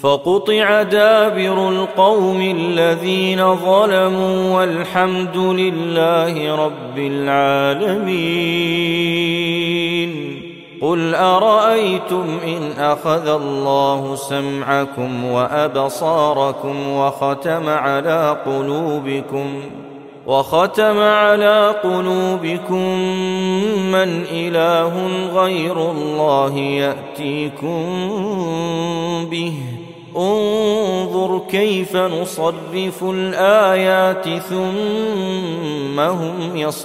فقطع دابر القوم الذين ظلموا والحمد لله رب العالمين. قل أرأيتم إن أخذ الله سمعكم وأبصاركم وختم على قلوبكم من إله غير الله يأتيكم به؟ انظر كيف نصرف الآيات ثم هم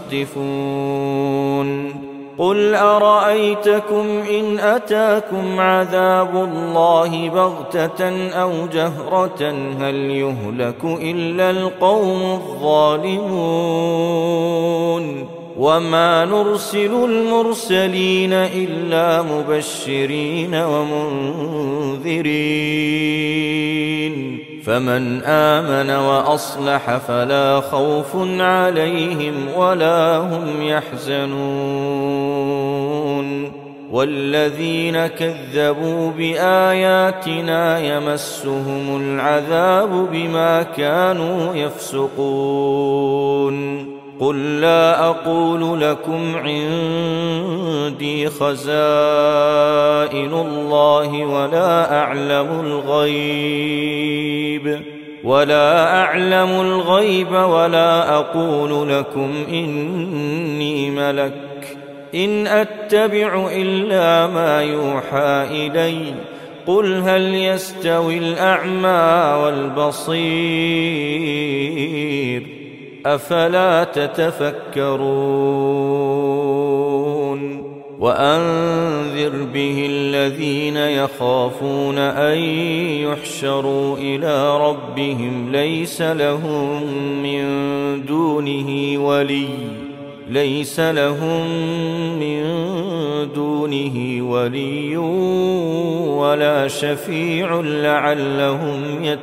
يصدفون. قل أرأيتكم إن أتاكم عذاب الله بغتة أو جهرة هل يهلك إلا القوم الظالمون؟ وما نرسل المرسلين إلا مبشرين ومنذرين، فمن آمن وأصلح فلا خوف عليهم ولا هم يحزنون. والذين كذبوا بآياتنا يمسهم العذاب بما كانوا يفسقون. قل لا أقول لكم عندي خزائن الله ولا أعلم الغيب ولا أقول لكم إني ملك، إن أتبع إلا ما يوحى إلي. قل هل يستوي الأعمى والبصير؟ أفلا تتفكرون. وأنذر به الذين يخافون أن يحشروا إلى ربهم ليس لهم من دونه ولي ولا شفيع لعلهم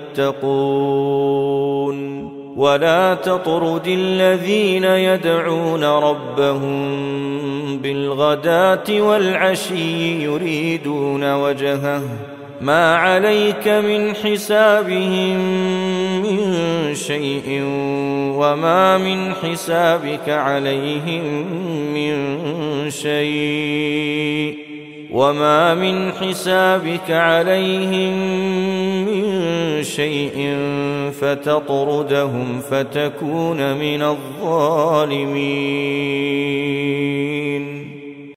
يتقون. ولا تطرد الذين يدعون ربهم بالغداة والعشي يريدون وجهه ما عليك من حسابهم من شيء وما من حسابك عليهم من شيء فتطردهم فتكون من الظالمين.